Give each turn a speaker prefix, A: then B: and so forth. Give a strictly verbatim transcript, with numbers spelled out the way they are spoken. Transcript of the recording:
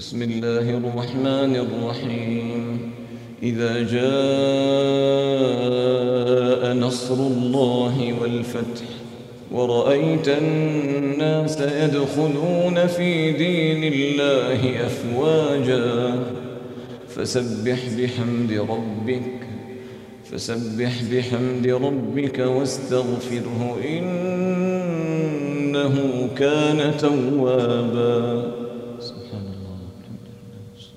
A: بسم الله الرحمن الرحيم. إذا جاء نصر الله والفتح ورأيت الناس يدخلون في دين الله أفواجا فسبح بحمد ربك فسبح بحمد ربك واستغفره إنه كان توابا.